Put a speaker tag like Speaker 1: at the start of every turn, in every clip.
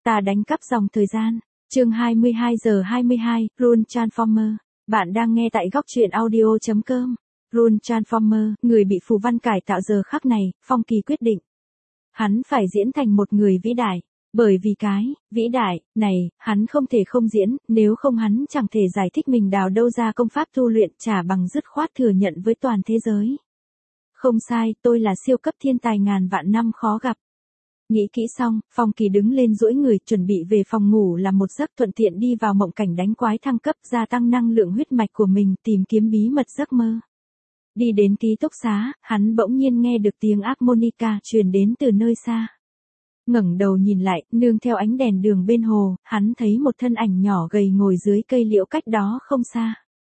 Speaker 1: Ta đánh cắp dòng thời gian. Chương 22 giờ 22, Rune Transformer. Bạn đang nghe tại góc truyện audio.com. Rune Transformer, người bị phù văn cải tạo giờ khắc này, Phong Kỳ quyết định. Hắn phải diễn thành một người vĩ đại. Bởi vì cái, vĩ đại, này, hắn không thể không diễn, nếu không hắn chẳng thể giải thích mình đào đâu ra công pháp tu luyện trả bằng dứt khoát thừa nhận với toàn thế giới. Không sai, tôi là siêu cấp thiên tài ngàn vạn năm khó gặp. Nghĩ kỹ xong, Phong Kỳ đứng lên duỗi người chuẩn bị về phòng ngủ làm một giấc thuận tiện đi vào mộng cảnh đánh quái thăng cấp gia tăng năng lượng huyết mạch của mình tìm kiếm bí mật giấc mơ. Đi đến ký túc xá, hắn bỗng nhiên nghe được tiếng harmonica truyền đến từ nơi xa. Ngẩng đầu nhìn lại, nương theo ánh đèn đường bên hồ, hắn thấy một thân ảnh nhỏ gầy ngồi dưới cây liễu cách đó không xa.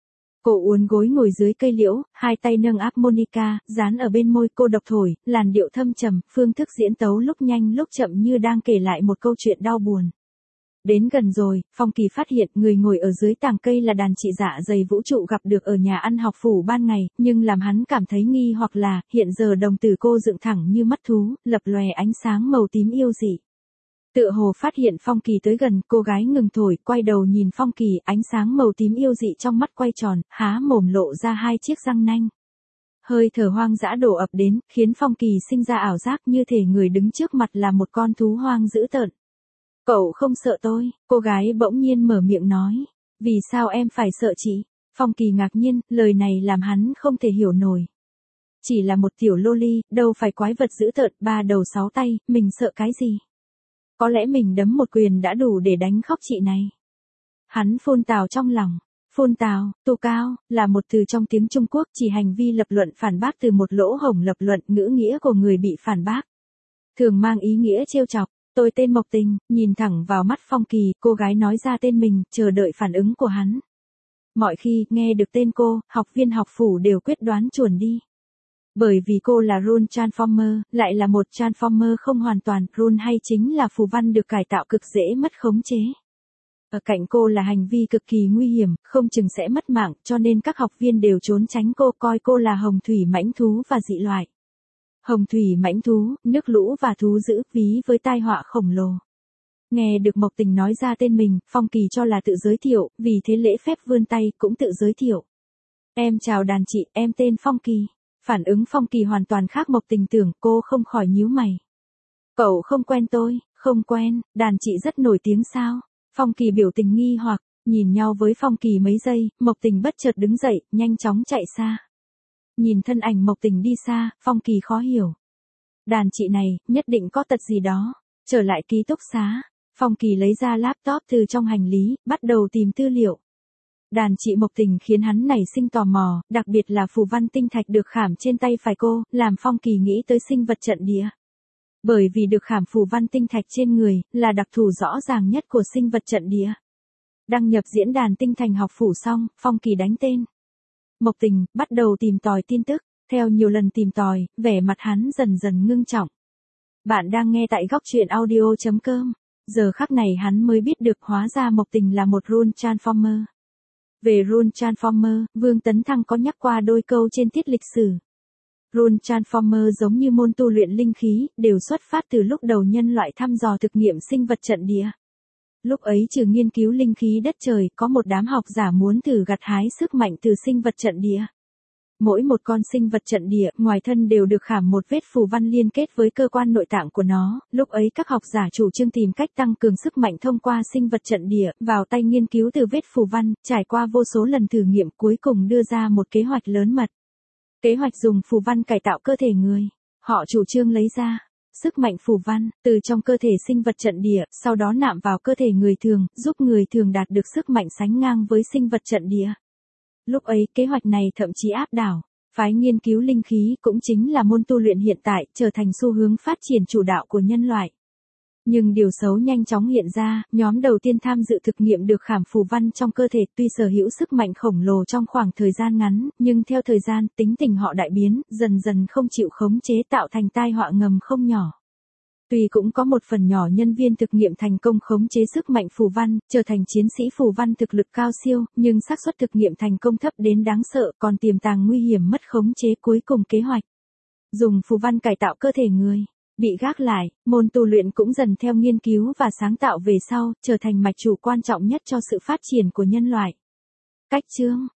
Speaker 1: Cô uốn gối ngồi dưới cây liễu, hai tay nâng harmonica, dán ở bên môi cô độc thổi, làn điệu thâm trầm, phương thức diễn tấu lúc nhanh lúc chậm như đang kể lại một câu chuyện đau buồn. Đến gần rồi, Phong Kỳ phát hiện người ngồi ở dưới tàng cây là đàn chị dạ dày vũ trụ gặp được ở nhà ăn học phủ ban ngày, nhưng làm hắn cảm thấy nghi hoặc là, hiện giờ đồng tử cô dựng thẳng như mắt thú, lập lòe ánh sáng màu tím yêu dị. Tựa hồ phát hiện Phong Kỳ tới gần, cô gái ngừng thổi, quay đầu nhìn Phong Kỳ, ánh sáng màu tím yêu dị trong mắt quay tròn, há mồm lộ ra hai chiếc răng nanh. Hơi thở hoang dã đổ ập đến, khiến Phong Kỳ sinh ra ảo giác như thể người đứng trước mặt là một con thú hoang dữ tợn. Cậu không sợ tôi, cô gái bỗng nhiên mở miệng nói. Vì sao em phải sợ chị? Phong Kỳ ngạc nhiên, lời này làm hắn không thể hiểu nổi. Chỉ là một tiểu loli, đâu phải quái vật dữ tợn, ba đầu sáu tay, mình sợ cái gì? Có lẽ mình đấm một quyền đã đủ để đánh khóc chị này. Hắn phun tào trong lòng. Phun tào, tu cao, là một từ trong tiếng Trung Quốc chỉ hành vi lập luận phản bác từ một lỗ hổng lập luận ngữ nghĩa của người bị phản bác. Thường mang ý nghĩa trêu chọc. Tôi tên Mộc Tình, nhìn thẳng vào mắt Phong Kỳ, cô gái nói ra tên mình, chờ đợi phản ứng của hắn. Mọi khi, nghe được tên cô, học viên học phủ đều quyết đoán chuồn đi. Bởi vì cô là Rune Transformer, lại là một Transformer không hoàn toàn, Rune hay chính là phù văn được cải tạo cực dễ mất khống chế. Ở cạnh cô là hành vi cực kỳ nguy hiểm, không chừng sẽ mất mạng, cho nên các học viên đều trốn tránh cô, coi cô là hồng thủy mãnh thú và dị loại. Hồng thủy mãnh thú, nước lũ và thú dữ, ví với tai họa khổng lồ. Nghe được Mộc Tình nói ra tên mình, Phong Kỳ cho là tự giới thiệu, vì thế lễ phép vươn tay cũng tự giới thiệu. Em chào đàn chị, em tên Phong Kỳ. Phản ứng Phong Kỳ hoàn toàn khác Mộc Tình tưởng, cô không khỏi nhíu mày. Cậu không quen tôi, không quen, đàn chị rất nổi tiếng sao? Phong Kỳ biểu tình nghi hoặc, nhìn nhau với Phong Kỳ mấy giây, Mộc Tình bất chợt đứng dậy, nhanh chóng chạy xa. Nhìn thân ảnh Mộc Tình đi xa, Phong Kỳ khó hiểu. Đàn chị này, nhất định có tật gì đó. Trở lại ký túc xá, Phong Kỳ lấy ra laptop từ trong hành lý, bắt đầu tìm tư liệu. Đàn chị Mộc Tình khiến hắn nảy sinh tò mò, đặc biệt là phù văn tinh thạch được khảm trên tay phải cô, làm Phong Kỳ nghĩ tới sinh vật trận địa. Bởi vì được khảm phù văn tinh thạch trên người, là đặc thù rõ ràng nhất của sinh vật trận địa. Đăng nhập diễn đàn tinh thành học phủ xong, Phong Kỳ đánh tên Mộc Tình, bắt đầu tìm tòi tin tức. Theo nhiều lần tìm tòi, vẻ mặt hắn dần dần ngưng trọng. Bạn đang nghe tại góc truyện audio.com. Giờ khắc này hắn mới biết được hóa ra Mộc Tình là một Rune Transformer. Về Rune Transformer, Vương Tấn Thăng có nhắc qua đôi câu trên tiết lịch sử. Rune Transformer giống như môn tu luyện linh khí, đều xuất phát từ lúc đầu nhân loại thăm dò thực nghiệm sinh vật trận địa. Lúc ấy trừ nghiên cứu linh khí đất trời, có một đám học giả muốn thử gặt hái sức mạnh từ sinh vật trận địa. Mỗi một con sinh vật trận địa, ngoài thân đều được khảm một vết phù văn liên kết với cơ quan nội tạng của nó. Lúc ấy các học giả chủ trương tìm cách tăng cường sức mạnh thông qua sinh vật trận địa, vào tay nghiên cứu từ vết phù văn, trải qua vô số lần thử nghiệm cuối cùng đưa ra một kế hoạch lớn mật. Kế hoạch dùng phù văn cải tạo cơ thể người. Họ chủ trương lấy ra sức mạnh phù văn từ trong cơ thể sinh vật trận địa, sau đó nạm vào cơ thể người thường, giúp người thường đạt được sức mạnh sánh ngang với sinh vật trận địa. Lúc ấy, kế hoạch này thậm chí áp đảo. Phái nghiên cứu linh khí cũng chính là môn tu luyện hiện tại, trở thành xu hướng phát triển chủ đạo của nhân loại. Nhưng điều xấu nhanh chóng hiện ra, nhóm đầu tiên tham dự thực nghiệm được khảm phù văn trong cơ thể tuy sở hữu sức mạnh khổng lồ trong khoảng thời gian ngắn, nhưng theo thời gian, tính tình họ đại biến, dần dần không chịu khống chế tạo thành tai họa ngầm không nhỏ. Tuy cũng có một phần nhỏ nhân viên thực nghiệm thành công khống chế sức mạnh phù văn, trở thành chiến sĩ phù văn thực lực cao siêu, nhưng xác suất thực nghiệm thành công thấp đến đáng sợ, còn tiềm tàng nguy hiểm mất khống chế cuối cùng kế hoạch. Dùng phù văn cải tạo cơ thể người. bị gác lại, môn tu luyện cũng dần theo nghiên cứu và sáng tạo về sau, trở thành mạch chủ quan trọng nhất cho sự phát triển của nhân loại. Cách chương